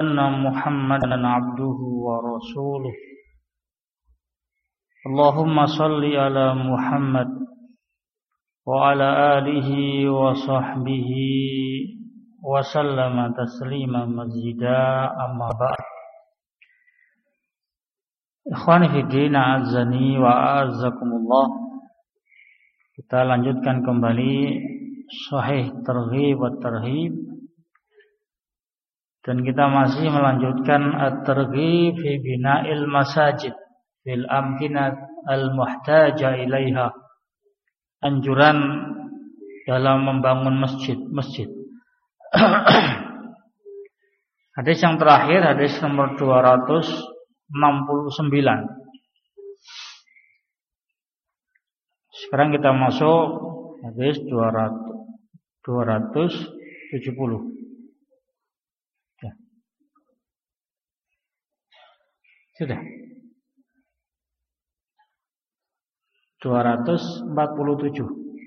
أن محمدا عبده ورسوله اللهم صل على محمد وعلى آله وصحبه وسلم تسليما مزيدا أما بعد. Ikhwani fi din, a'azzani wa a'azzakumullah. Kita lanjutkan kembali Sahih Targhib wa Tarhib, dan kita masih melanjutkan at-targhib fi bina'il masajid fil amkinat al-muhtaja ilaiha, anjuran dalam membangun masjid. Hadis yang terakhir, hadis nomor 269. Sekarang kita masuk hadis 270. Ya. Sudah. 247.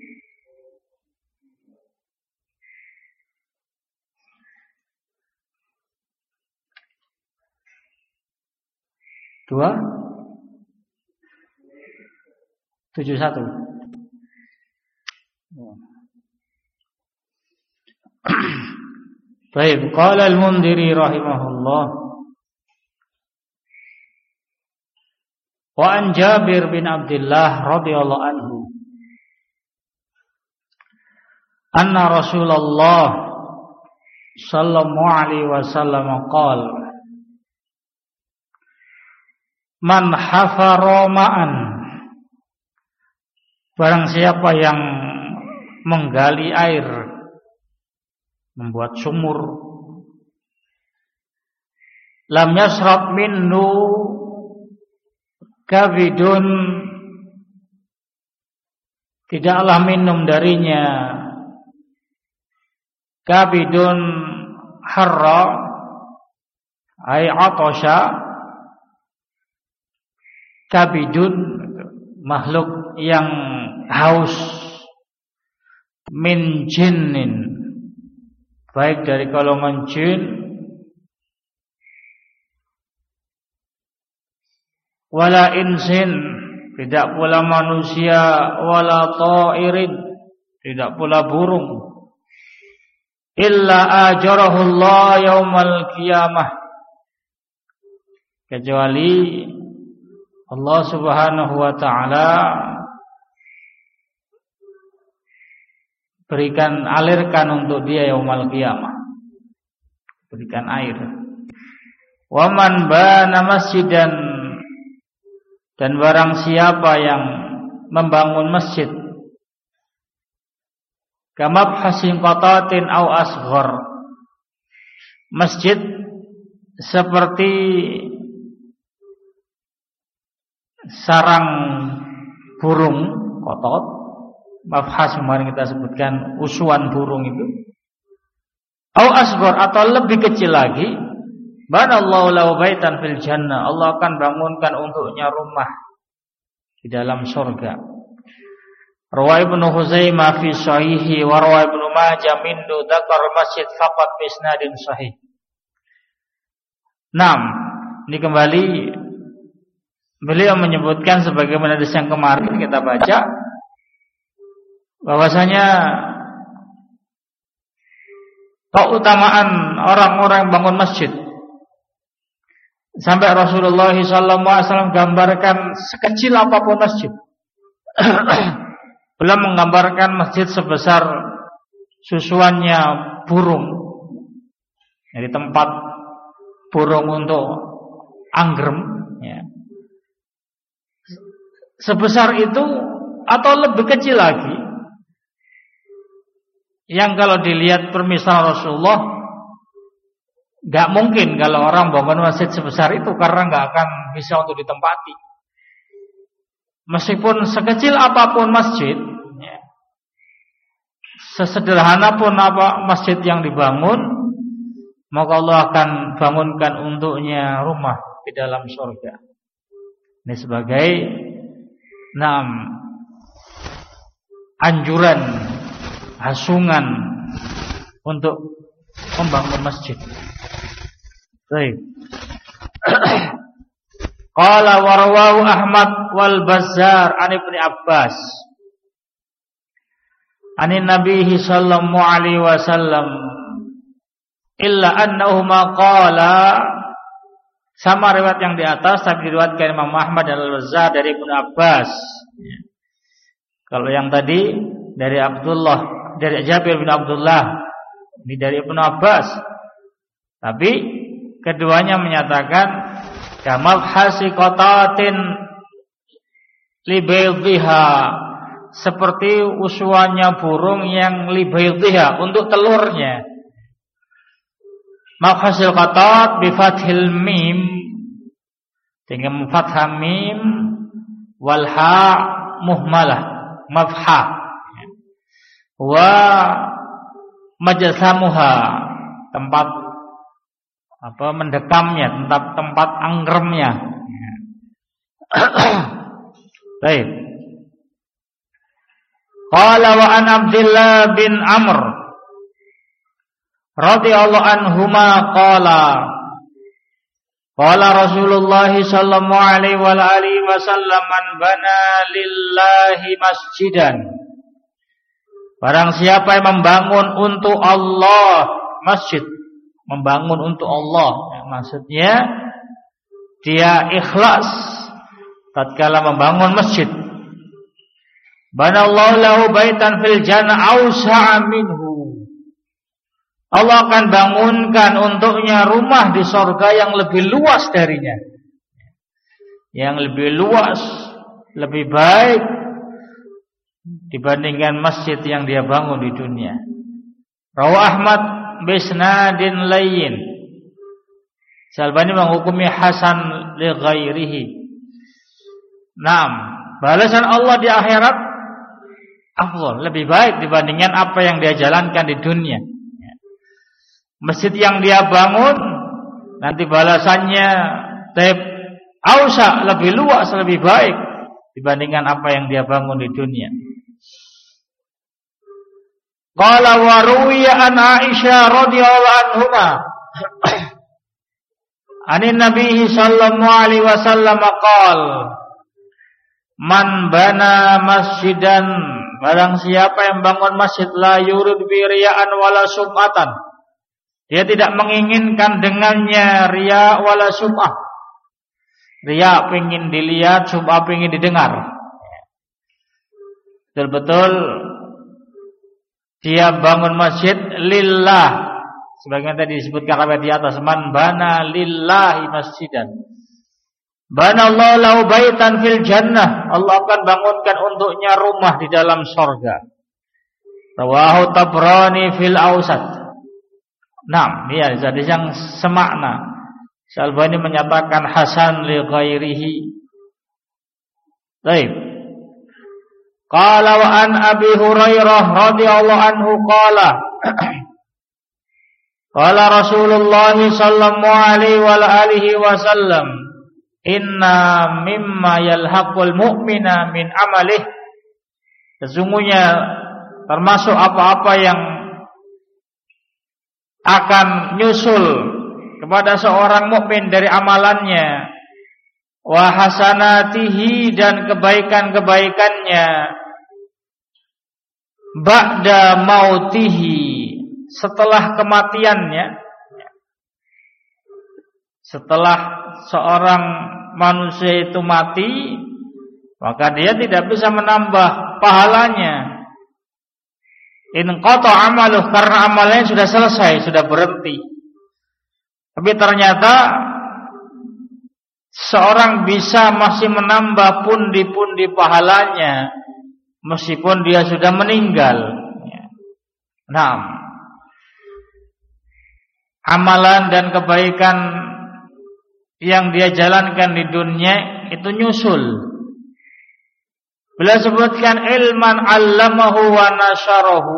Dua 71. Baik, qala al-Mundhiri rahimahullah wa an Jabir bin Abdullah radhiyallahu anhu anna Rasulullah sallallahu alaihi wasallam qala man hafara ma'an, barang siapa yang menggali air, membuat sumur, lam yasrab minhu kabidun, tidaklah minum darinya kabidun harra ay atasha, kabidun makhluk yang haus, min jinnin, baik dari golongan jin, wala insin, tidak pula manusia, wala ta'irin, tidak pula burung, illa ajarahullah yaumal qiyamah, kecuali Allah Subhanahu wa ta'ala alirkan untuk dia yaumal qiyamah, berikan air. Wa man bana masjidan, dan barang siapa yang membangun masjid, kamabhasin qatatin au asghar, masjid seperti sarang burung kotot, mafhas kemarin kita sebutkan usuan burung itu, au asghar, atau lebih kecil lagi, banallahu lahu baitan fil jannah, Allah akan bangunkan untuknya rumah di dalam surga. Rawa Ibnu Huzaimah fi sahihi wa rawa Ibnu Majah minhu dzakar masjid faqat bi isnadin sahih. 6. Ini kembali beliau menyebutkan sebagaimana hadis yang kemarin kita baca, bahwasanya keutamaan orang-orang bangun masjid, sampai Rasulullah SAW gambarkan sekecil apapun masjid. Beliau menggambarkan masjid sebesar susuannya burung, jadi tempat burung untuk anggrem, ya. Sebesar itu atau lebih kecil lagi, yang kalau dilihat permisalan Rasulullah, gak mungkin kalau orang bangun masjid sebesar itu, karena gak akan bisa untuk ditempati. Meskipun sekecil apapun masjid, ya, sesederhana pun apa masjid yang dibangun, maka Allah akan bangunkan untuknya rumah di dalam surga. Ini sebagai anjuran, hasungan untuk membangun masjid. Baik. Qala wa rawahu Ahmad wal Bazzar an Ibnu Abbas anin Nabi sallallahu alaihi wasallam illa annahuma qala, sama riwayat yang di atas tapi diriwayatkan Imam Ahmad dan Al-Bazzar dari Ibnu Abbas. Kalau yang tadi dari Jabir bin Abdullah, ini dari Ibnu Abbas. Tapi keduanya menyatakan kamal hasiqatatin libaydhiha, seperti usuannya burung yang libaydhiha, untuk telurnya. Mafhasil qatat bi fathil mim, dengan fathah mim wal ha muhmalah, mafha wa majsamuha, tempat mendekamnya, tempat anggremnya. Baik. Qala wa an Abdullah bin Amr radhiyallahu anhuma qala Rasulullah sallallahu alaihi wa alihi wasallam man bana lillahi masjidan, barang siapa yang membangun untuk Allah masjid, membangun untuk Allah, maksudnya dia ikhlas tatkala membangun masjid. Banallahu lahu baitan fil jannah awsa'a minhu, Allah akan bangunkan untuknya rumah di surga yang lebih luas darinya, yang lebih luas, lebih baik dibandingkan masjid yang dia bangun di dunia. Rawi Ahmad bisnadin layyin, Syalbani menghukumi hasan li ghairihi. Naam, balasan Allah di akhirat afdal, lebih baik dibandingkan apa yang dia jalankan di dunia. Masjid yang dia bangun nanti balasannya ausa, lebih luas, lebih baik dibandingkan apa yang dia bangun di dunia. Qala wa ruwiya an Aisyah radhiyallahu anhuma anin Nabi sallallahu alaihi wasallam qala man bana masjidan, barang siapa yang bangun masjid la yurid bi riya'an wala sum'atan, dia tidak menginginkan dengannya riya wala sum'ah. Riya pengin dilihat, sum'ah pengin didengar. Betul-betul dia bangun masjid lillah, sebagaimana tadi disebutkan di atas, man bana lillahi masjidan bana Allah lahu baitan fil jannah, Allah akan bangunkan untuknya rumah di dalam surga. Rawahu Tabrani fil Awsat. Nah, ini hadis yang semakna. Syalbani menyatakan hasan li ghairihi. Baik. Qala wa an Abi Hurairah radhiyallahu anhu qala qala Rasulullah sallallahu alaihi wa alihi wasallam inna mimma yalhaqul mu'mina min amalih, sesungguhnya termasuk apa-apa yang akan nyusul kepada seorang mukmin dari amalannya, wa hasanatihi, dan kebaikan-kebaikannya, ba'da mautihi, setelah kematiannya. Setelah seorang manusia itu mati, maka dia tidak bisa menambah pahalanya. In qata amaluh, karena amalnya sudah selesai, sudah berhenti. Tapi ternyata seorang bisa masih menambah pundi-pundi pahalanya meskipun dia sudah meninggal. Nah, amalan dan kebaikan yang dia jalankan di dunia itu nyusul. Beliau sebutkan ilman 'allamahu wa nasyarahu,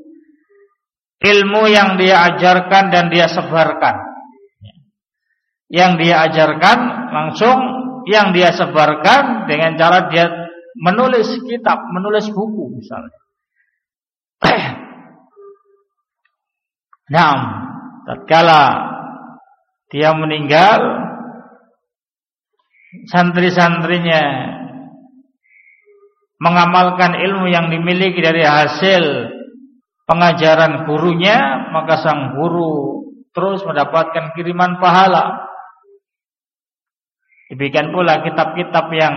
ilmu yang dia ajarkan dan dia sebarkan. Yang dia ajarkan langsung, yang dia sebarkan dengan cara dia menulis kitab, menulis buku misalnya. Nah, tatkala dia meninggal, santri-santrinya mengamalkan ilmu yang dimiliki dari hasil pengajaran gurunya, maka sang guru terus mendapatkan kiriman pahala. Demikian pula kitab-kitab yang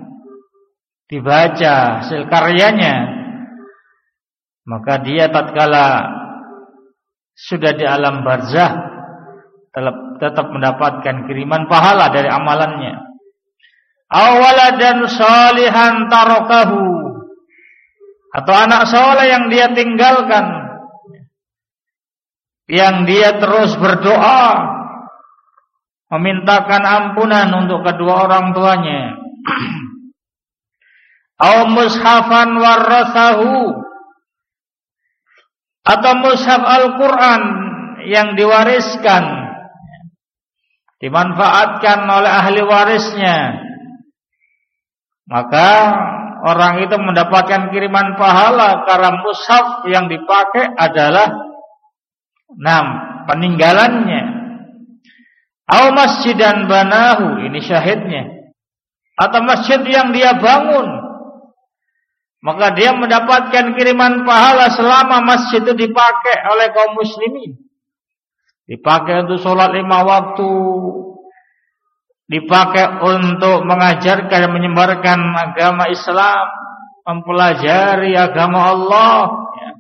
dibaca hasil karyanya, maka dia tatkala sudah di alam barzah tetap mendapatkan kiriman pahala dari amalannya. Awaladan salihan tarakahu, atau anak soleh yang dia tinggalkan, yang dia terus berdoa memintakan ampunan untuk kedua orang tuanya. Aw mushafan warathahu, atau mushaf Al-Quran yang diwariskan, dimanfaatkan oleh ahli warisnya, maka orang itu mendapatkan kiriman pahala karena mushaf yang dipakai adalah peninggalannya. Aw masjidan banahu, ini syahidnya, atau masjid yang dia bangun, maka dia mendapatkan kiriman pahala selama masjid itu dipakai oleh kaum muslimin, dipakai untuk sholat 5 waktu, dipakai untuk mengajarkan dan menyebarkan agama Islam, mempelajari agama Allah, ya.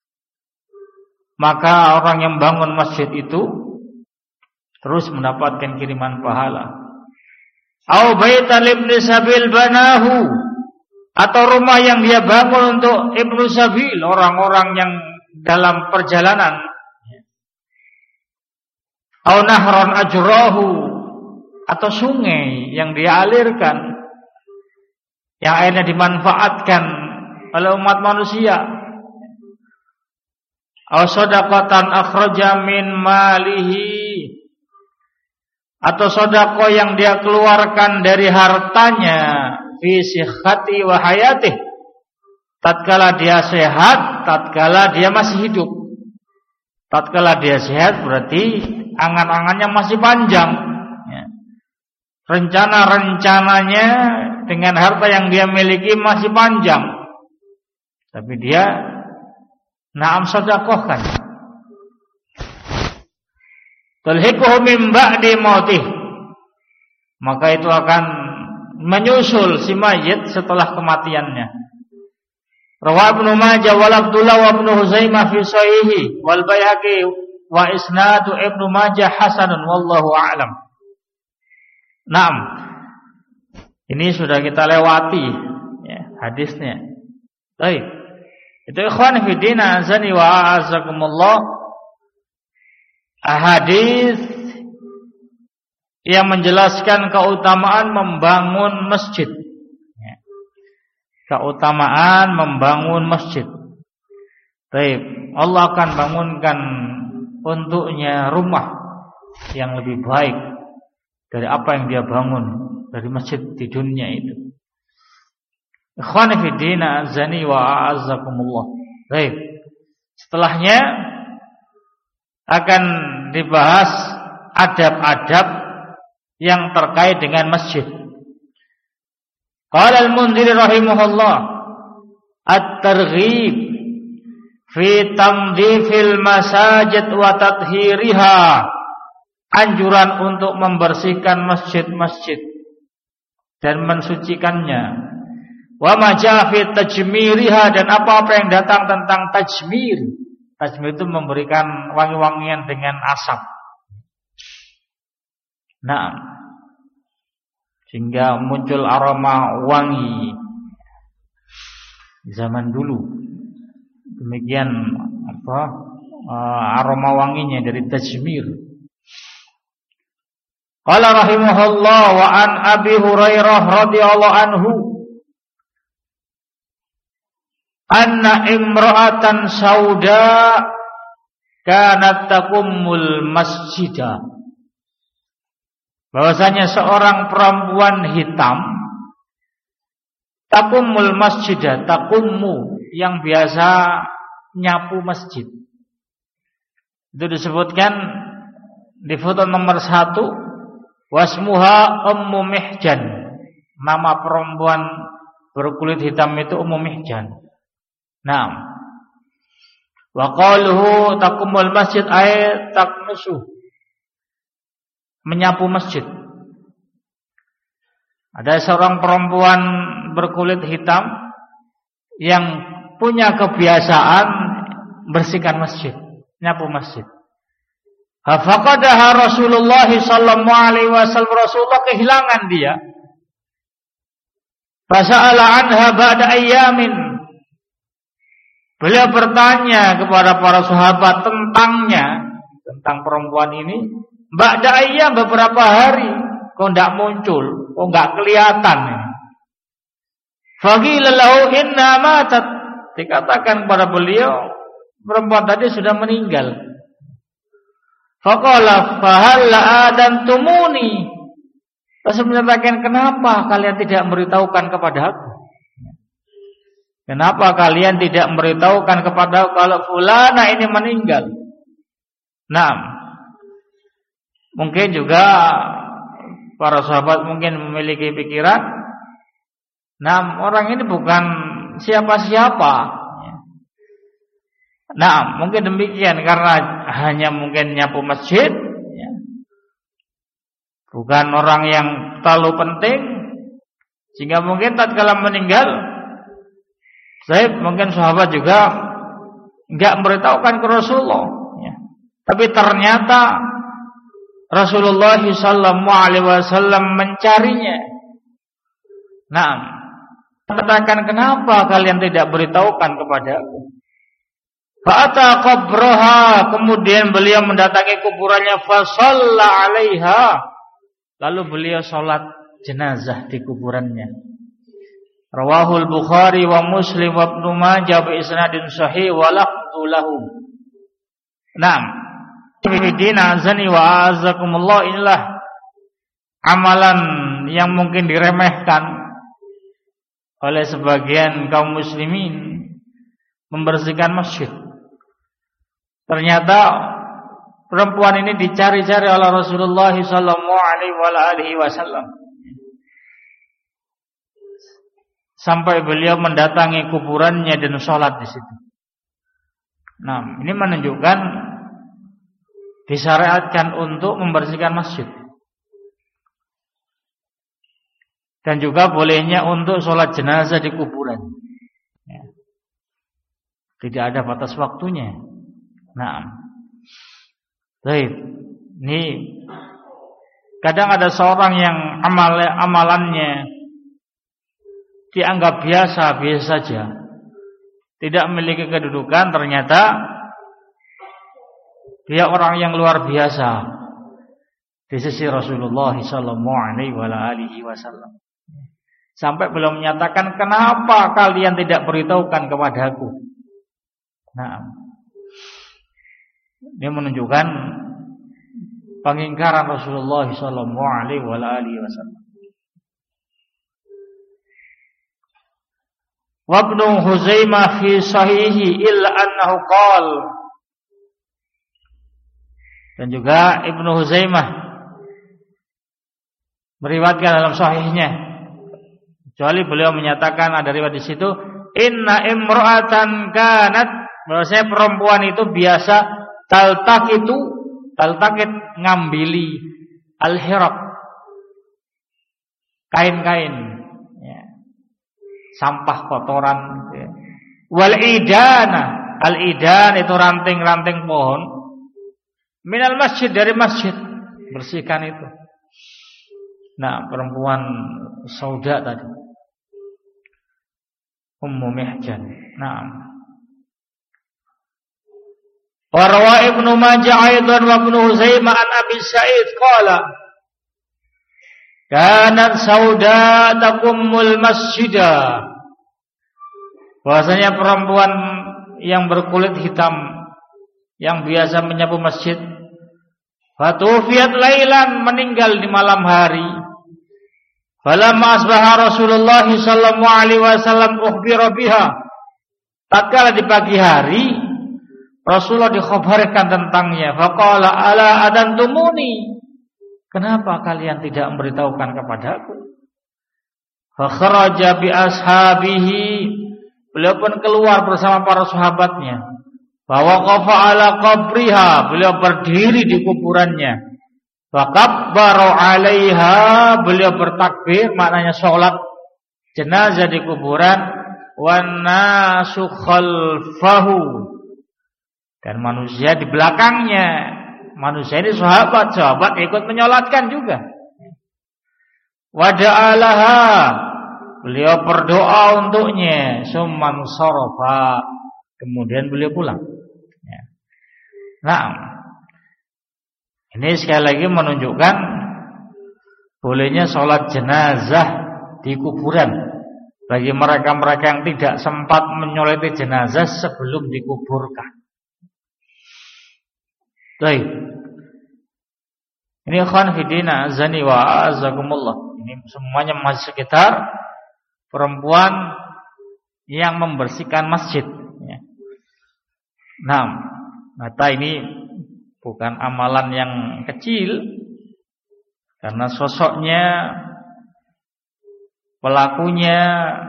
Maka orang yang bangun masjid itu terus mendapatkan kiriman pahala. Au baital ibni sabil banahu, atau rumah yang dia bangun untuk ibnu sabil, orang-orang yang dalam perjalanan. Au nahran ajrahu, atau sungai yang dia alirkan, yang akhirnya dimanfaatkan oleh umat manusia. Au shadaqatan akhraja min malihi, atau sedekah yang dia keluarkan dari hartanya, fi sihhati wa hayatih, tatkala dia sehat, tatkala dia masih hidup. Tatkala dia sehat berarti angan-angannya masih panjang, ya. Rencana-rencananya dengan harta yang dia miliki masih panjang, tapi dia sedekahkan. Tulhiquhu min ba'di mautih, maka itu akan menyusul si mayit setelah kematiannya. Rawahu Ibnu Majah wal Abdullah wa Ibnu Huzaimah fi sahihi wal Baihaqi wa isnadu Ibnu Majah hasanun wallahu a'lam. Naam. Ini sudah kita lewati, ya, hadisnya. Baik. Itu ikhwan fi din azani wa a'azakumullah, hadis yang menjelaskan keutamaan membangun masjid, ya. Keutamaan membangun masjid. Baik, Allah akan bangunkan untuknya rumah yang lebih baik dari apa yang dia bangun dari masjid di dunia itu. Ikhwani fi din azani wa a'azakumullah. Baik. Setelahnya akan dibahas adab-adab yang terkait dengan masjid. Qala al-Mundhiri rahimahullah, at-targhib fi tamdhifil masajid wa tathhiriha, anjuran untuk membersihkan masjid-masjid dan mensucikannya. Wa ma jaa fi tajmiriha, dan apa-apa yang datang tentang tajmir. Tajmir itu memberikan wangi-wangian dengan asap. Nah, sehingga muncul aroma wangi zaman dulu. Demikian aroma wanginya dari tajmir. Qala rahimahullah wa an Abi Hurairah radhiyallahu anhu anna imra'atan sauda kanat taqummul masjidah, bahwasanya seorang perempuan hitam taqummul masjidah, taqummu yang biasa nyapu masjid, itu disebutkan di foto nomor 1, wasmuha Ummu Mihjan. Nama perempuan berkulit hitam itu Ummu Mihjan. Naam. Wa qaluhu taqumul masjid ay taknusu. Menyapu masjid. Ada seorang perempuan berkulit hitam yang punya kebiasaan bersihkan masjid, nyapu masjid. Faqadaha Rasulullah sallallahu alaihi wasallam, Rasulullah kehilangan dia. Fasa'ala anha ba'da ayyamin. Beliau bertanya kepada para sahabat tentang perempuan ini. Ba'da ayyam, beberapa hari kok enggak muncul, kok enggak kelihatan. Faqila lahu inna matat. Dikatakan kepada beliau, perempuan tadi sudah meninggal. Faqala fahalla adantumuni. Rasul menyatakan, kenapa kalian tidak memberitahukan kepada aku? Kenapa kalian tidak memberitahukan kepada aku kalau fulana ini meninggal? Nah, mungkin juga para sahabat mungkin memiliki pikiran, nah, orang ini bukan siapa-siapa. Nah, mungkin demikian karena hanya mungkin nyapu masjid, ya. Bukan orang yang terlalu penting, sehingga mungkin tatkala meninggal, mungkin sahabat juga enggak memberitahukan ke Rasulullah, ya. Tapi ternyata Rasulullah sallallahu alaihi wasallam mencarinya. Nah, katakan, kenapa kalian tidak beritahukan kepada aku? Fa'ata qabraha, kemudian beliau mendatangi kuburannya, fa shalla 'alaiha, lalu beliau salat jenazah di kuburannya. Rawahul Bukhari wa Muslim wa Ibnu Majah bi isnadin sahih wa lafdhu lahu. Naam. Bidina azani wa azakumullah, inilah amalan yang mungkin diremehkan oleh sebagian kaum muslimin, membersihkan masjid. Ternyata perempuan ini dicari-cari oleh Rasulullah sallallahu alaihi wasallam. Sampai beliau mendatangi kuburannya dan sholat di situ. Nah, ini menunjukkan disyariatkan untuk membersihkan masjid. Dan juga bolehnya untuk sholat jenazah di kuburan. Ya. Tidak ada batas waktunya. Nah, baik. Ini kadang ada seorang yang amalannya dianggap biasa saja, tidak memiliki kedudukan, ternyata dia orang yang luar biasa di sisi Rasulullah sallallahu alaihi wasallam. Sampai belum menyatakan, kenapa kalian tidak beritahukan kepada aku? Nah, ini menunjukkan pengingkaran Rasulullah sallallahu alaihi wasallam. Wa Ibnu Huzaimah fi sahihi illa annahu qala, dan juga Ibnu Huzaimah meriwayatkan dalam sahihnya, kecuali beliau menyatakan, ada riwayat di situ, inna imra'atan kanat, bahwasanya perempuan itu biasa taltakit ngambili al-hiraq, kain-kain, sampah kotoran, ya. Wal idana, al idan itu ranting-ranting pohon, minal masjid, dari masjid, bersihkan itu. Nah, perempuan Sauda tadi, Ummu Mihjan. Nah, wa rawa Ibnu Majah aidan wa Ibnu Huzaimah an Abi Sa'id qala, kanat Sauda taqummul masjidah, bahwasanya perempuan yang berkulit hitam yang biasa menyapu masjid, fatufiyat lailan, meninggal di malam hari. Falamma asbaha Rasulullah sallallahu alaihi wasallam ukhbira biha, tatkala di pagi hari Rasulullah dikhabarkan tentangnya. Faqala ala adantumuni. Kenapa kalian tidak memberitahukan kepadaku? Fakharaja bi ashabihi. Beliau pun keluar bersama para sahabatnya. Fawaqafa ala qabriha. Beliau berdiri di kuburannya. Fakabbaru 'alaiha. Beliau bertakbir, maknanya salat jenazah di kuburan. Wan nasu khalfahu. Dan manusia di belakangnya. Manusia ini sahabat ikut menyolatkan juga. Wada'alaha. Beliau berdoa untuknya. Summan sarafa. Kemudian beliau pulang. Nah, ini sekali lagi menunjukkan bolehnya sholat jenazah di kuburan bagi mereka-mereka yang tidak sempat menyolati jenazah sebelum dikuburkan. Baik. Ini ikhwan fillah azani wa azakumullah. Ini semuanya masih sekitar perempuan yang membersihkan masjid. Nah, mata ini bukan amalan yang kecil, karena sosoknya, pelakunya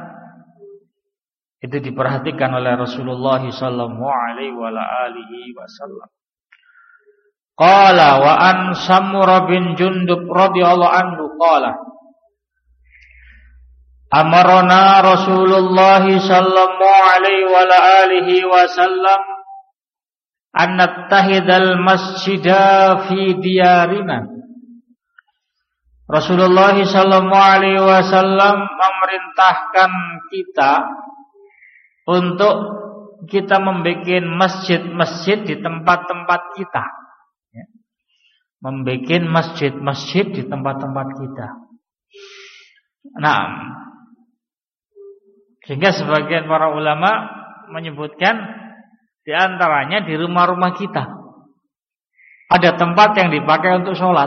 itu diperhatikan oleh Rasulullah sallallahu alaihi wasallam. Qala wa an Samurah bin Jundub radhiyallahu anhu qala amarna Rasulullah sallallahu alaihi wasallam an nattahidal masjida fi diyarina. Rasulullah sallallahu alaihi wasallam memerintahkan kita untuk kita membuat masjid-masjid di tempat-tempat kita. Membuat masjid-masjid di tempat-tempat kita. Nah, sehingga sebagian para ulama menyebutkan di antaranya di rumah-rumah kita ada tempat yang dipakai untuk sholat.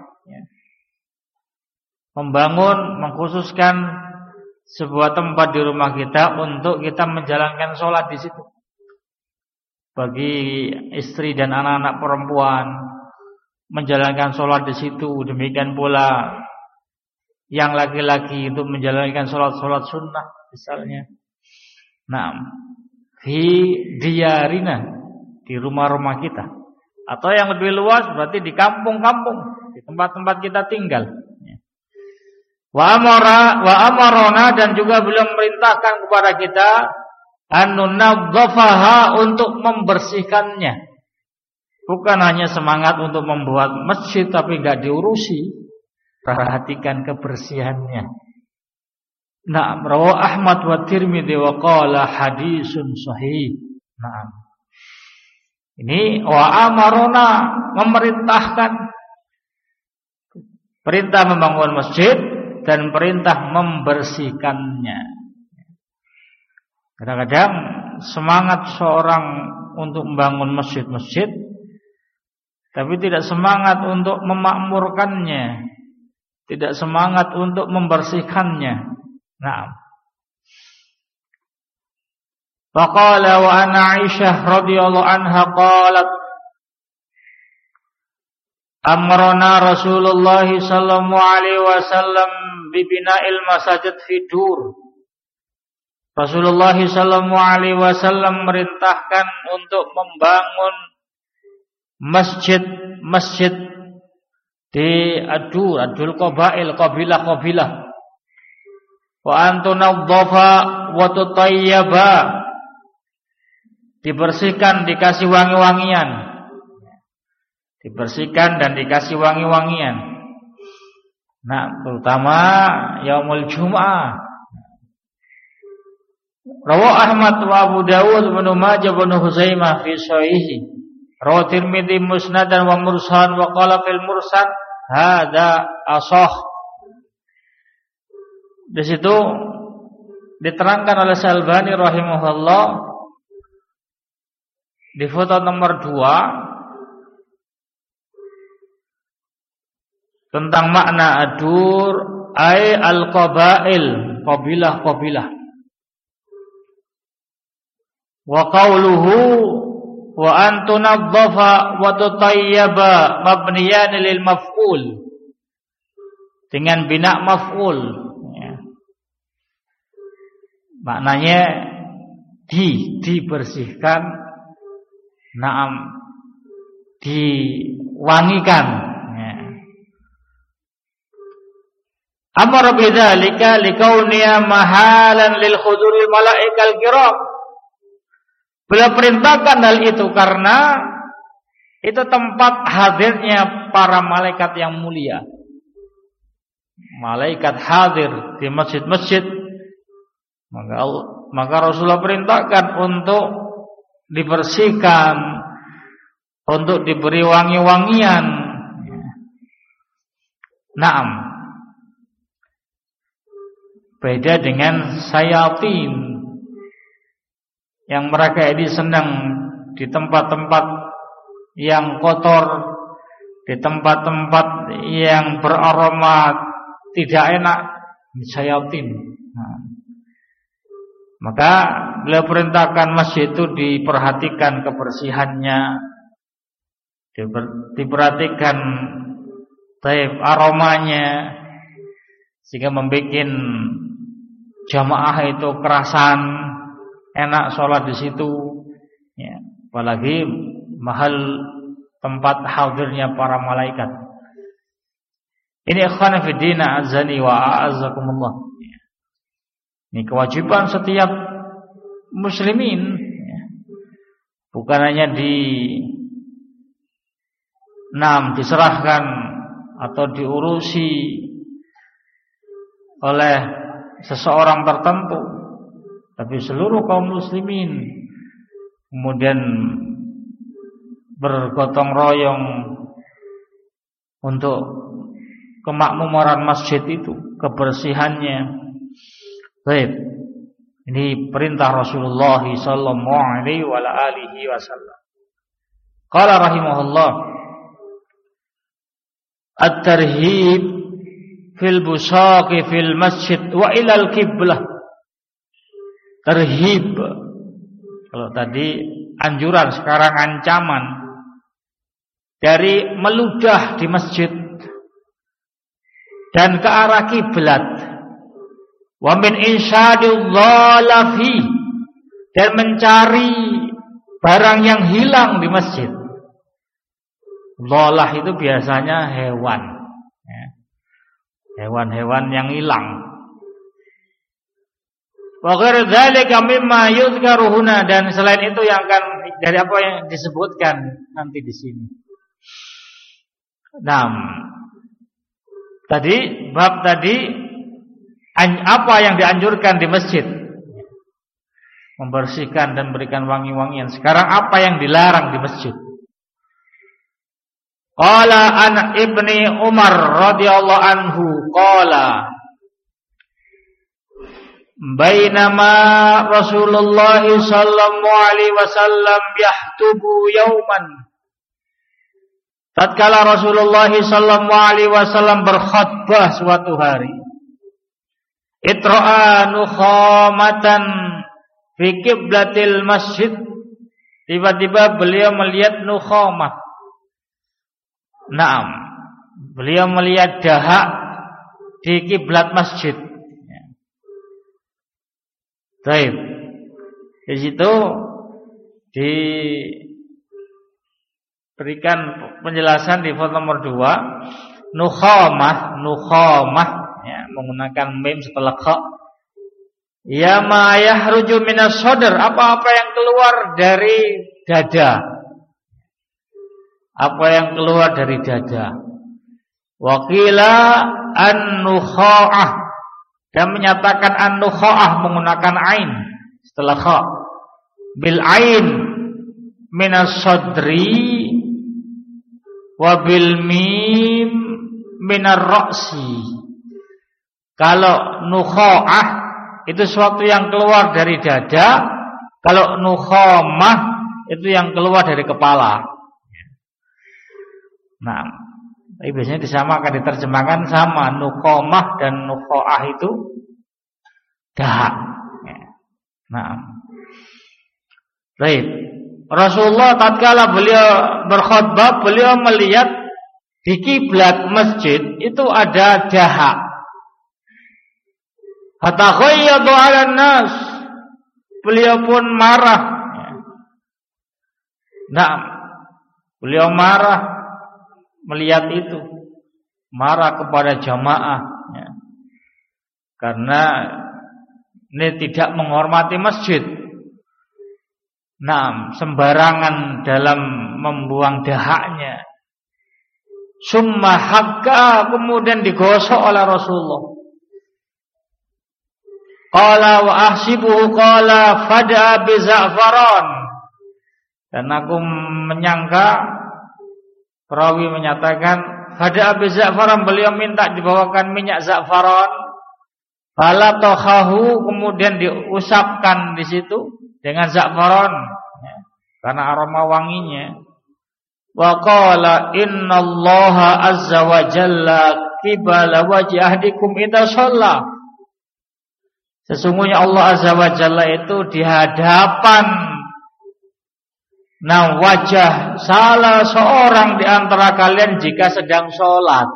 Membangun, mengkhususkan sebuah tempat di rumah kita untuk kita menjalankan sholat di situ. Bagi istri dan anak-anak perempuan menjalankan sholat di situ. Demikian pula yang laki-laki itu menjalankan sholat sunnah misalnya. Nah, fi diyarina, di rumah-rumah kita. Atau yang lebih luas berarti di kampung-kampung, di tempat-tempat kita tinggal. Wa amarona, dan juga beliau memerintahkan kepada kita an-nunadzafaha, untuk membersihkannya. Bukan hanya semangat untuk membuat masjid tapi enggak diurusi, perhatikan kebersihannya. Nah, rawahu Ahmad wa Tirmidzi wa qala hadisun sahih. Nah, ini wa amarona, memerintahkan, perintah membangun masjid dan perintah membersihkannya. Kadang-kadang semangat seorang untuk membangun masjid-masjid, tapi tidak semangat untuk memakmurkannya, tidak semangat untuk membersihkannya. Nah, faqala wa ana Aisyah radhiyallahu anha qalat amarna Rasulullah sallallahu alaihi wasallam bi bina'il masajid fi dur. Rasulullah sallallahu alaihi wasallam merintahkan untuk membangun masjid di adul qabail, qabilah-qabilah. Wa antunadzafa wa tutayyaba, dibersihkan, dikasih wangi-wangian. Dibersihkan dan dikasih wangi-wangian. Nah, terutama yaumul Jum'ah. Rawahu Ahmad wa Abu Dawud wa Ibnu Majah wa Ibnu Huzaimah fi Shahihi. Rawahu Tirmidzi musnadan wa mursalan wa qala fil mursal hadza ashah. Di situ diterangkan oleh Al-Albani rahimahullah di foto nomor 2 tentang makna adur ay al-qabail, qabilah-qabilah. Wa qauluhu wa an tunadzafa wa tutayyaba mabniyan lil maf'ul, dengan bina maf'ul, ya. Maknanya dibersihkan, na'am, diwangikan, ya. Amara bidzalika likauniya mahalan lil huduril malaikal kiram. Beliau perintahkan hal itu karena itu tempat hadirnya para malaikat yang mulia. Malaikat hadir di masjid-masjid. Maka Rasulullah perintahkan untuk dibersihkan, untuk diberi wangi-wangian. Naam. Beda dengan sayatin yang mereka ini senang di tempat-tempat yang kotor, di tempat-tempat yang beraroma tidak enak, sayatin. Maka beliau perintahkan masjid itu diperhatikan kebersihannya, diperhatikan aromanya, sehingga membuat jamaah itu kerasan, enak sholat di situ, ya. Apalagi mahal tempat hadirnya para malaikat. Ini ikhwan fillah azani wa a'azzakumullah. Ini kewajiban setiap muslimin, ya. Bukan hanya diserahkan atau diurusi oleh seseorang tertentu, tapi seluruh kaum muslimin kemudian bergotong royong untuk kemakmuran masjid itu, kebersihannya. Baik, ini perintah Rasulullah sallallahu alaihi wasallam. Qala rahimahullah, at-tarhib fil busaqi fil masjid wa ilal qiblah. Terhib, kalau tadi anjuran, sekarang ancaman, dari meludah di masjid dan ke arah kiblat. Wa min insyadil dhalafi, dan mencari barang yang hilang di masjid. Dhalah itu biasanya hewan, ya. Hewan-hewan yang hilang. Wa ghairu dzalika mimma yuzkaru huna, dan selain itu yang akan dari apa yang disebutkan nanti di sini. Nah, bab tadi apa yang dianjurkan di masjid, membersihkan dan berikan wangi-wangian. Sekarang apa yang dilarang di masjid? Qala an Ibni Umar radhiyallahu anhu qala bainama Rasulullah sallallahu alaihi wasallam yahtubu yauman, tatkala Rasulullah sallallahu alaihi wasallam berkhutbah suatu hari, itra'a nukhamatan fi qiblatil masjid, tiba-tiba beliau melihat nukhamah. Naam, beliau melihat dahak di kiblat masjid. Baik. Di situ diberikan penjelasan di foto nomor 2, nukhamah, ya, menggunakan mim setelah kha. Ya ma yahruju minas sadr, apa-apa yang keluar dari dada. Apa yang keluar dari dada. Wa qila an-nukha'ah, dan menyatakan an-nukha'ah menggunakan ain setelah kha. Bil ain minas sadri wa bil mim minar ra'si. Kalau nukha'ah itu sesuatu yang keluar dari dada, kalau nukhamah itu yang keluar dari kepala. Nah, tapi biasanya disamakan, diterjemahkan sama, nukhamah dan nukha'ah itu dahak. Nah, baik. Rasulullah tatkala beliau berkhutbah, beliau melihat di kiblat masjid itu ada dahak. Hatta khayyadu 'alan nas. Beliau pun marah. Nah, beliau marah melihat itu. Marah kepada jamaah ya. Karena ini tidak menghormati masjid. Nah, sembarangan dalam membuang dahaknya. Summa hakka, kemudian digosok oleh Rasulullah. Qala wa ahsibuhu qala fada bi za'faran. Dan aku menyangka, perawi menyatakan fada bi za'faran, beliau minta dibawakan minyak za'faran. Fala takhahu, kemudian diusapkan di situ dengan za'faran karena aroma wanginya. Wa qala innallaha azza wa jalla qibala wajhi ahdikum idza shalla. Sesungguhnya Allah azza wa jalla itu di hadapan wajah salah seorang di antara kalian jika sedang sholat.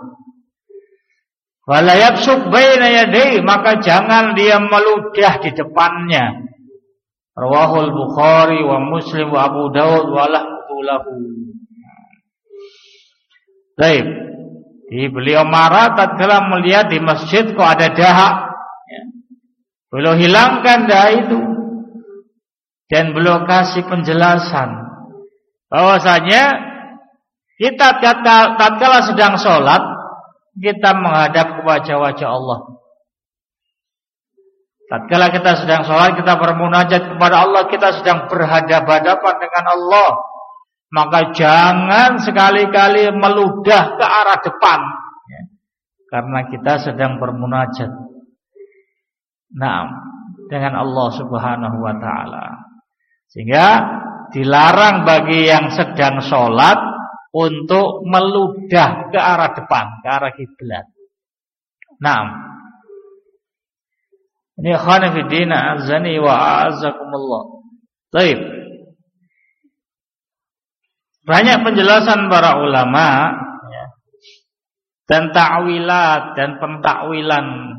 Wala yabsuk baina yadayhi, maka jangan dia meludah di depannya. Rawahul Bukhari wa Muslim wa Abu Dawud wa lahu. Baik. Jadi beliau marah tatkala melihat di masjid kok ada dahak. Beliau hilangkan dahak itu dan beliau kasih penjelasan bahwasanya kita tatkala sedang sholat kita menghadap ke wajah-wajah Allah. Tatkala kita sedang sholat, kita bermunajat kepada Allah, kita sedang berhadapan-hadapan dengan Allah. Maka jangan sekali-kali meludah ke arah depan ya, karena kita sedang bermunajat dengan Allah subhanahu wa ta'ala. Sehingga dilarang bagi yang sedang sholat untuk meludah ke arah depan, ke arah kiblat. Ini khonafidina azani wa azakumullah. Baik. Banyak penjelasan para ulama ya, dan ta'wilat dan pentakwilan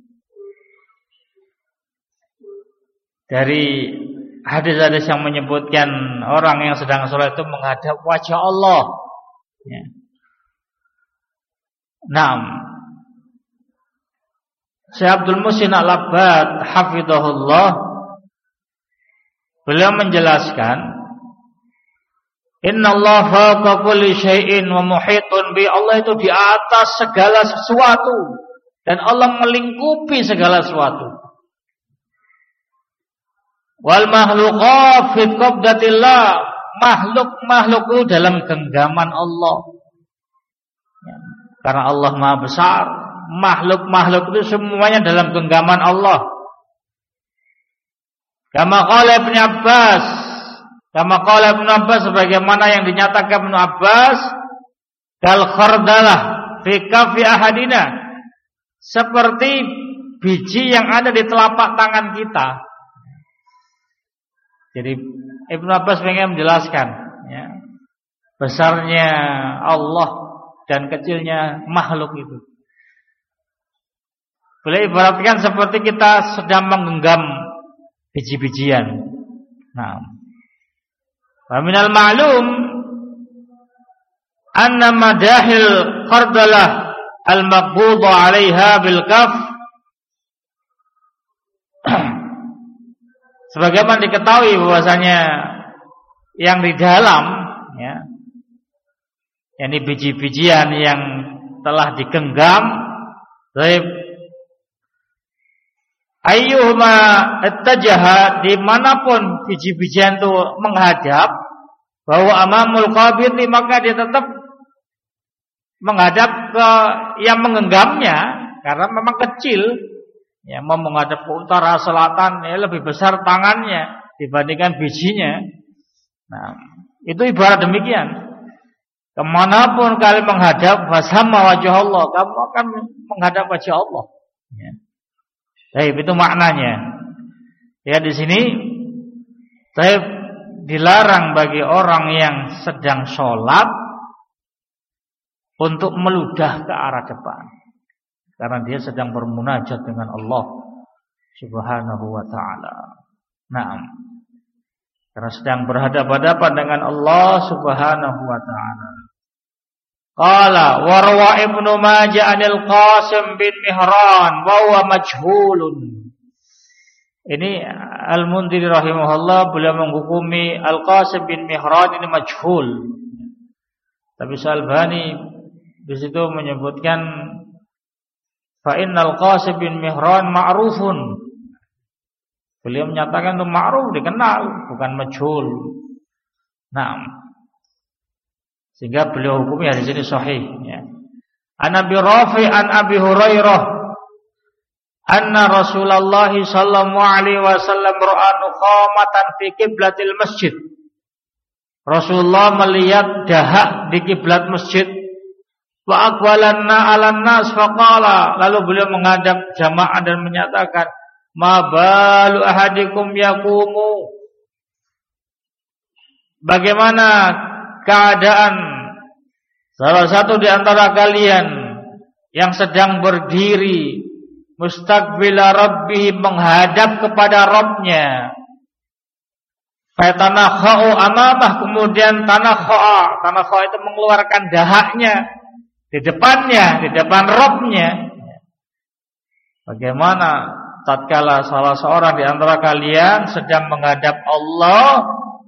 dari hadis-hadis yang menyebutkan orang yang sedang sholat itu menghadap wajah Allah ya. Syekh Abdul Muhsin Al-Abbad hafizahullah, beliau menjelaskan innallaha fawqa kulli syai'in wa muhitun bi, Allah itu di atas segala sesuatu dan Allah melingkupi segala sesuatu. Wal makhluqat fi qabdatillah, makhluk itu dalam genggaman Allah. Karena Allah Maha besar, makhluk itu semuanya dalam genggaman Allah. Kama qala Ibnu Abbas, sebagaimana yang dinyatakan Ibnu Abbas, kal khardalah fi kafi ahadina, seperti biji yang ada di telapak tangan kita. Jadi Ibnu Abbas ingin menjelaskan ya, besarnya Allah dan kecilnya makhluk itu. Boleh ibaratkan seperti kita sedang menggenggam biji-bijian. Wa minal ma'lum anna madahil qardalah al-maqbudha 'alaiha bil kaf, sebagaimana diketahui bahwasanya yang di dalam ya, yakni biji-bijian yang telah digenggam, ayyuhuma ittajaha, dimanapun biji-bijian itu menghadap, bahwa amamul qabid, maka dia tetap menghadap ke yang menggenggamnya, karena memang kecil ya, mau menghadap ke utara selatan ya, lebih besar tangannya dibandingkan bijinya. Itu ibarat demikian. Kemanapun kalian menghadap, fasama wajah Allah, kamu akan menghadap wajah Allah ya. Baik, itu maknanya. Ya di sini, baik, dilarang bagi orang yang sedang sholat untuk meludah ke arah depan, karena dia sedang bermunajat dengan Allah Subhanahu wa ta'ala. Naam, karena sedang berhadapan-hadapan dengan Allah Subhanahu wa ta'ala. Qala wa rawa Ibnu Majah anil Qasim bin Mihran wa huwa majhulun. Ini Al-Mundhiri rahimahullah beliau menghukumi Al-Qasim bin Mihran ini majhul. Tapi Syalbani di situ menyebutkan fa innal Qasim bin Mihran ma'rufun. Beliau menyatakan itu ma'ruf, dikenal, bukan majhul. Naam. Sehingga beliau hukumi hadis ini sahih ya. An Abi Rafi an Abi Hurairah anna Rasulullah sallallahu alaihi wasallam ra'a nuqamatan fi qiblatil masjid. Rasulullah melihat dahak di kiblat masjid. Wa aqbalanna 'alan nas faqala, lalu beliau menghadap jamaah dan menyatakan, ma balu ahadikum yaqumu, bagaimana keadaan salah satu di antara kalian yang sedang berdiri mustaqbila rabbih, menghadap kepada Rabbnya. Fatanakha'u amamah, kemudian tanakha'a itu mengeluarkan dahaknya di depannya, di depan Rabbnya. Bagaimana tatkala salah seorang di antara kalian sedang menghadap Allah,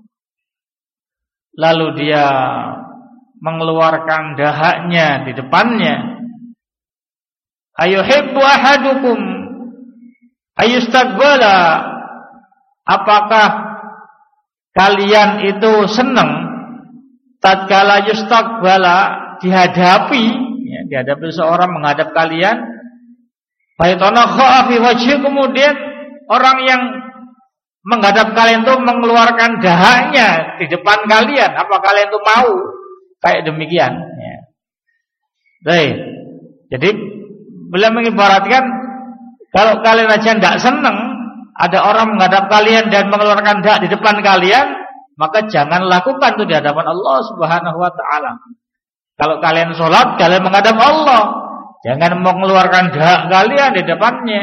lalu dia mengeluarkan dahaknya di depannya. Ayuhibbu ahadukum ayustaqbala, apakah kalian itu senang tatkala yustaqbala, dihadapi ya, dihadapi seorang menghadap kalian, faytanakha fi wajhi, kemudian orang yang menghadap kalian itu mengeluarkan dahaknya di depan kalian, apa kalian itu mau kayak demikian ya. Baik. Jadi beliau mengibaratkan, kalau kalian aja tidak senang ada orang menghadap kalian dan mengeluarkan dahak di depan kalian, maka jangan lakukan itu di hadapan Allah Subhanahu wa ta'ala. Kalau kalian sholat, kalian menghadap Allah, jangan mengeluarkan dahak kalian di depannya.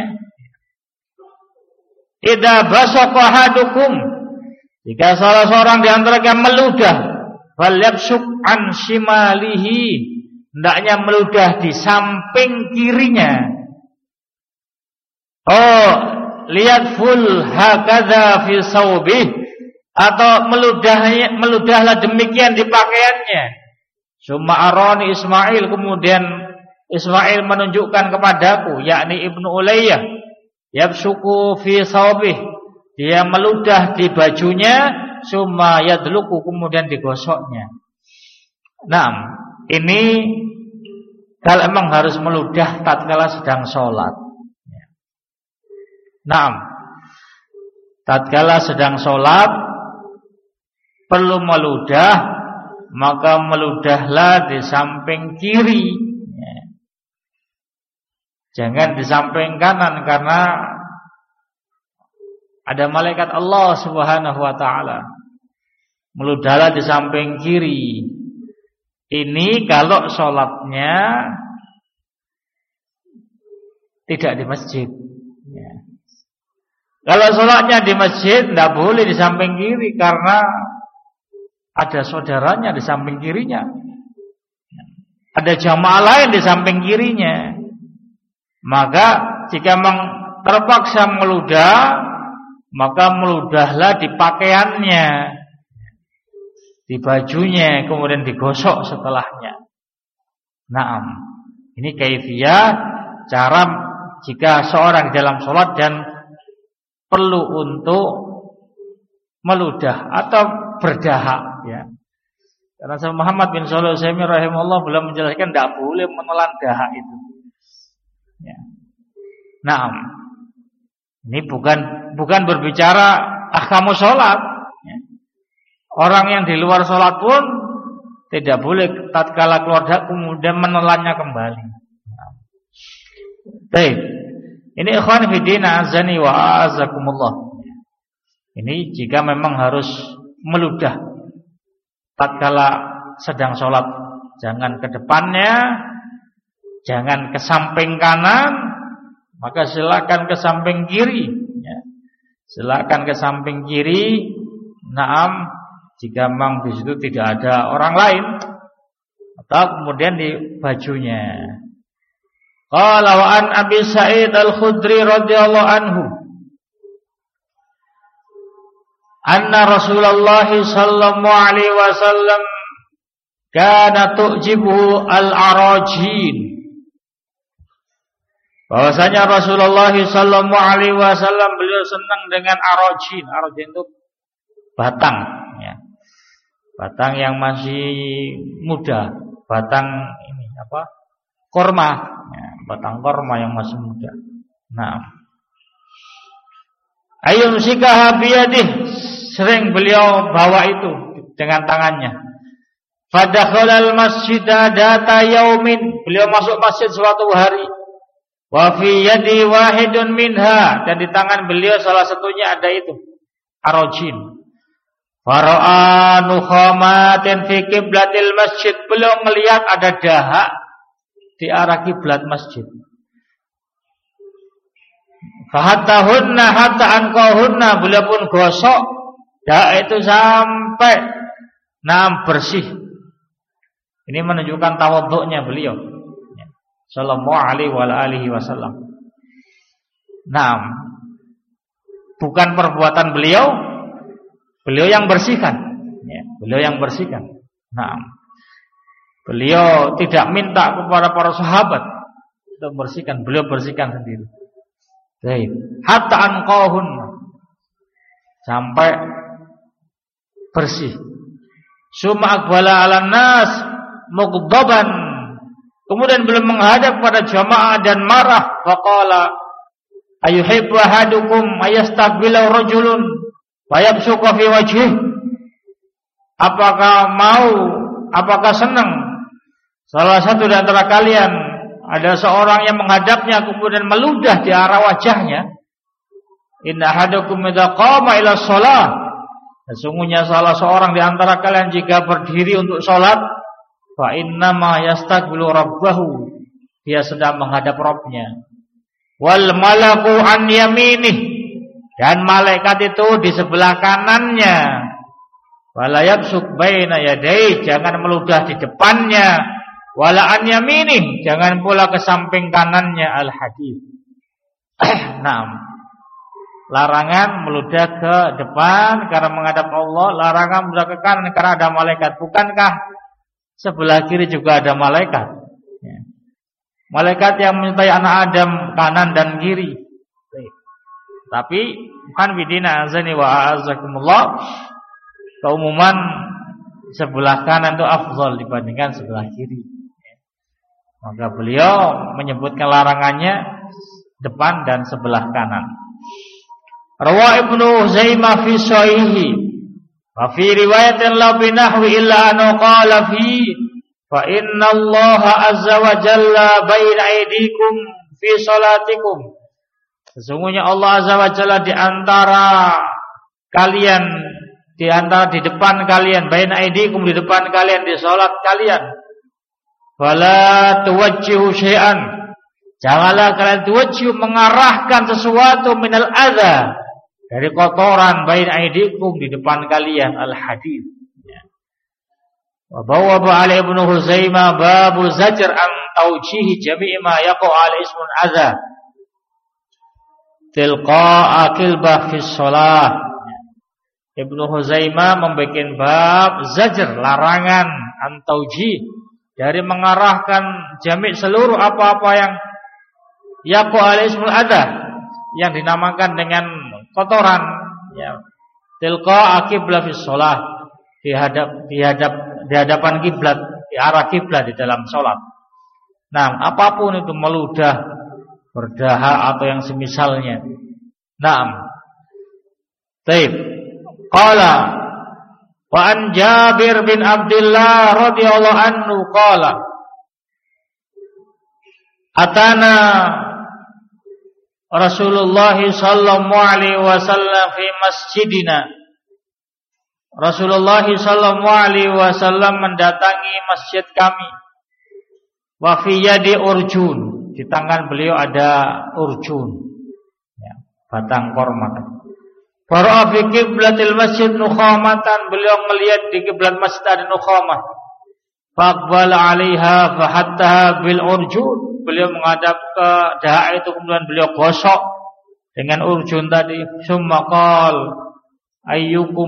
Idza basaqa ahadukum, jika salah seorang di antara kalian meludah, falyabsuq an shimalihi, hendaknya meludah di samping kirinya. Oh, lihat full hakadha fi saubih, atau meludahlah demikian di pakaiannya. Summa arani Ismail, kemudian Ismail menunjukkan kepadaku, yakni Ibnu Ulayyah, yabsuku fi saubih, dia meludah di bajunya, summa yadluku, kemudian digosoknya. Nah, ini kalau emang harus meludah tatkala sedang sholat. Nah, tatkala sedang sholat perlu meludah, maka meludahlah di samping kiri, jangan di samping kanan, karena ada malaikat Allah Subhanahu wa ta'ala. Meludahlah di samping kiri. Ini kalau sholatnya tidak di masjid. Kalau sholatnya di masjid, tidak boleh di samping kiri, karena ada saudaranya di samping kirinya, ada jamaah lain di samping kirinya. Maka jika memang terpaksa meludah, maka meludahlah di pakaiannya, di bajunya, kemudian digosok setelahnya. Naam, ini kaifiyah cara jika seorang dalam sholat dan perlu untuk meludah atau berdahak ya. Karena Syekh Muhammad bin Shalih Al-Utsaimin rahimahullah belum menjelaskan tidak boleh menelan dahak itu. Ya. Naam. Ini bukan berbicara ahkamu sholat. Ya. Orang yang di luar sholat pun tidak boleh tatkala keluar dahak kemudian menelannya kembali. Baik. Ini ikhwan fillah azani wa azakumullah. Ini jika memang harus meludah tatkala sedang sholat. Jangan ke depannya, jangan ke samping kanan, maka silakan ke samping kiri. Ya. Silakan ke samping kiri. Naam, jika memang di situ tidak ada orang lain, atau kemudian di bajunya. Qala wa an Abi Sa'id Al-Khudri radhiyallahu anhu, anna Rasulullah sallallahu alaihi wasallam kana tu'jibuhu al-arajin. Bahwasanya Rasulullah sallallahu alaihi wasallam beliau senang dengan arajin. Arajin itu batang, ya. Batang yang masih muda, batang ini apa? Korma, ya, batang korma yang masih muda. Nah, ayun sikaha biyadih, sering beliau bawa itu dengan tangannya. Fadakhalal masjidah data yaumin, beliau masuk masjid suatu hari. Wa fi yadi wahidun minha, dan di tangan beliau salah satunya ada itu arojin. Fara'a nukhamatin fi qiblatil masjid, beliau melihat ada dahak di arah kiblat masjid. Fahattahunna hatta anqahunna, beliau pun gosok dahak itu sampai bersih. Ini menunjukkan tawadhu'nya beliau sallallahu alaihi wasallam. Bukan perbuatan beliau yang bersihkan, ya, beliau yang bersihkan. Beliau tidak minta kepada para sahabat untuk bersihkan, beliau bersihkan sendiri. Baik, hatta anqahun, sampai bersih. Summa aqbala 'alan nas mughdaban, kemudian beliau menghadap pada jamaah dan marah. Faqala ayuhibbu ahadukum ayastaqbilu rajulun wa yabsuqa fi wajhihi, apakah senang salah satu di antara kalian ada seorang yang menghadapnya kemudian meludah di arah wajahnya? Inna ahadakum idza qama ila shalah, sesungguhnya salah seorang di antara kalian jika berdiri untuk salat, fa inna ma yastaqbilu rabbahu, dia sedang menghadap Rabbnya. Wal malaku an yaminih, dan malaikat itu di sebelah kanannya. Wala yabsuk baina yadayhi, jangan meludah di depannya. Wala an yaminih, jangan pula ke samping kanannya. Al-hadits. Larangan meludah ke depan karena menghadap Allah, larangan meludah ke kanan karena ada malaikat. Bukankah sebelah kiri juga ada malaikat? Ya. Malaikat yang menyertai anak Adam kanan dan kiri. Tapi kan bidina azani wa a'azakumullah, keumuman sebelah kanan itu afdal dibandingkan sebelah kiri. Maka beliau menyebutkan larangannya depan dan sebelah kanan. Rawa Ibnu Huzaimah fi sahihi wa fi riwayatin la binahwi illa an qala fi fa inna Allah azza wa jalla baina aydikum fi salatikum. Sesungguhnya Allah azza wa jalla di antara kalian, di depan kalian, baina aydikum, di depan kalian di salat kalian. Fala tuwajjihu syai'an, janganlah kalian tuwajjihu mengarahkan sesuatu minal adza, dari kotoran, bain aidikum, di depan kalian. Al-hadits. Wa bawwaba ali Ibnu Huzaimah babu zajr an tawjihi jami'i ma yaqa'u ala ismun adza tilqa'a kilbah fi shalah. Ibnu Huzaimah membuat bab zajr, larangan, an tawjih, dari mengarahkan jami' seluruh apa-apa yang yaqa'u ala ismul adza, yang dinamakan dengan kotoran, ya. Tilqa qiblah fi shalah, di hadapan kiblat, di arah kiblat di dalam salat. Nah, apapun itu, meludah, berdahak atau yang semisalnya. Naam. Baik. Qala wa an Jabir bin Abdullah radhiyallahu anhu qala atana Rasulullah sallallahu alaihi wasallam fi masjidina Rasulullah sallallahu alaihi wasallam mendatangi masjid kami. Wa fi yadi urjun, di tangan beliau ada urjun, ya, batang korma. Fara'a fi qiblatil masjid nukhamatan, beliau melihat di kiblat masjid ada nukhamah. Faqbala 'alaiha fahattaha bil urjun, beliau menghadap ke da'a itu, kemudian beliau gosok dengan urjun tadi. Summa qala ayyukum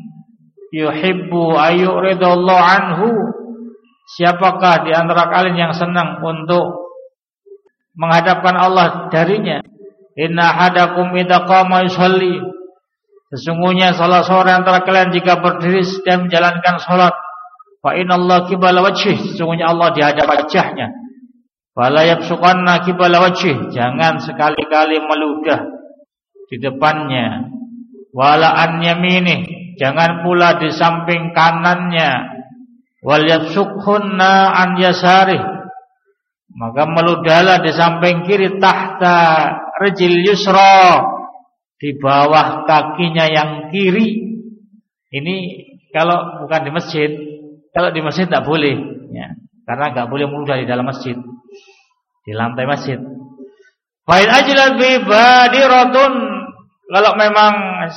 yuhibbu ayyuridallahu anhu, siapakah di antara kalian yang senang untuk menghadapkan Allah darinya? Inna ahadakum idza qama yusalli, sesungguhnya salah seorang antara kalian jika berdiri dan menjalankan salat, fa innallaha qibala wajhi, sesungguhnya Allah di hadapan wajahnya. Fala yabsuqanna qibala wajhi, jangan sekali-kali meludah di depannya. Wala an yaminih, jangan pula di samping kanannya. Wal yabsuqhunna an yasarih, maka meludahlah di samping kiri. Tahta rijil yusra, di bawah kakinya yang kiri. Ini kalau bukan di masjid. Kalau di masjid tidak boleh, ya, karena tidak boleh meludah di dalam masjid, di lantai masjid. Fa'in ajlat bi badiratun, kalau memang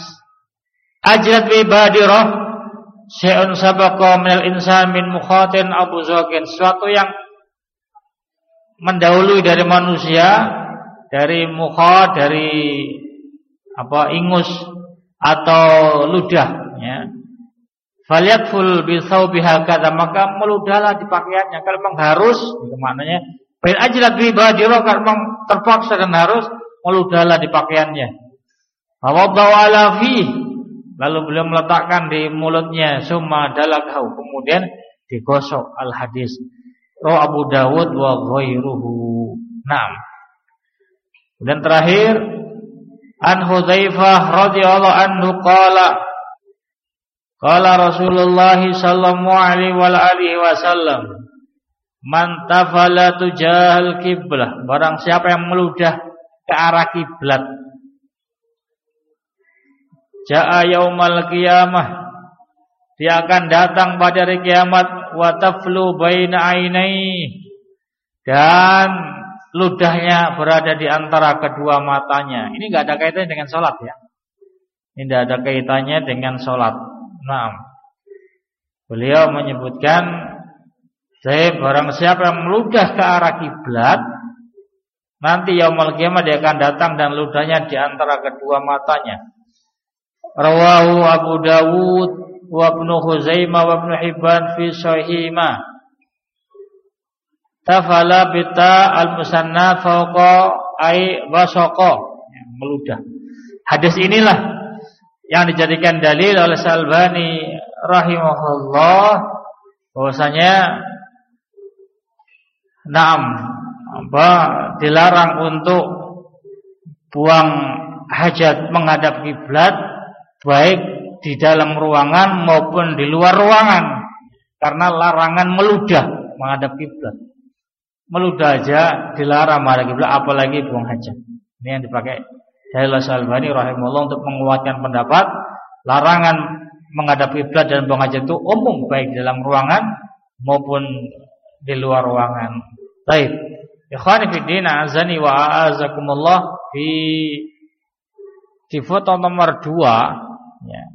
ajlat bi badirah syai'un sabaqa minal insan min mukhatin abu zakin, sesuatu yang mendahului dari manusia, dari mukhat, dari ingus atau ludah, ya. Falyakful bi thawbiha kadza, maka meludahlah di pakaiannya. Kalau memang harus, itu maknanya bin ajlat bi badirah, kalau memang terpaksa dan harus, meludahlah di pakaiannya. Fawaddahu ala fi, lalu beliau meletakkan di mulutnya, summa dalakahu, kemudian digosok. Al hadis rawahu Abu Dawud wa ghairuhu. Naam. Dan terakhir, an Hudzaifah radhiyallahu anhu qala Rasulullah sallallahu alaihi wa alihi wasallam, man tafala tujahal kiblah, barang siapa yang meludah ke arah kiblat, jaa yaumal qiyamah, dia akan datang pada hari kiamat, wa taflu baina ainai, dan ludahnya berada di antara kedua matanya. Ini enggak ada kaitannya dengan salat, ya. Ini tidak ada kaitannya dengan salat. Nah, beliau menyebutkan, barang siapa yang meludah ke arah kiblat, nanti yaumul qiyamah dia akan datang dan ludahnya di antara kedua matanya. Rawahu Abu Dawud wa Ibnu Khuzaimah wa Ibnu Hibban fi Sahihima. Tafala bita al-musanna fawqa ay basaqa, meludah. Hadis inilah yang dijadikan dalil oleh Al-Albani rahimahullah, bahwasanya dilarang untuk buang hajat menghadap kiblat, baik di dalam ruangan maupun di luar ruangan, karena larangan meludah menghadap kiblat. Meludah aja dilarang menghadap kiblat, apalagi buang hajat. Ini yang dipakai dalil Al-Albani rahimahullah untuk menguatkan pendapat larangan menghadap kiblat dan buang hajat itu umum, baik di dalam ruangan maupun di luar ruangan. Baik, ikhwani fi din, azani wa a'azakumullah, di foto nomor 2, ya.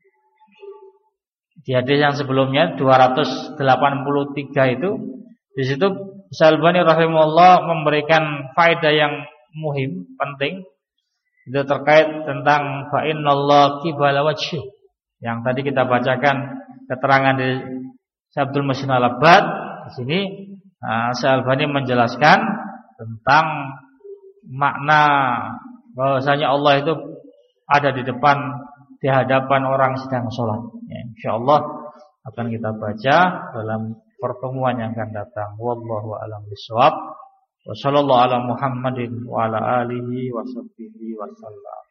Di hadis yang sebelumnya 283 itu, di situ Al-Albani rahimahullah memberikan faedah yang muhim, penting. Itu terkait tentang fa innallaha qibala wajhi, yang tadi kita bacakan keterangan dari Abdul Muhsin Al-Abbad. Di sini Al-Albani menjelaskan tentang makna bahwasanya Allah itu ada di depan, di hadapan orang sedang sholat, ya, insyaallah akan kita baca dalam pertemuan yang akan datang. Wallahu a'lam bishawab. Wa sallallahu ala Muhammadin wa ala alihi wa sahbihi wa sallam.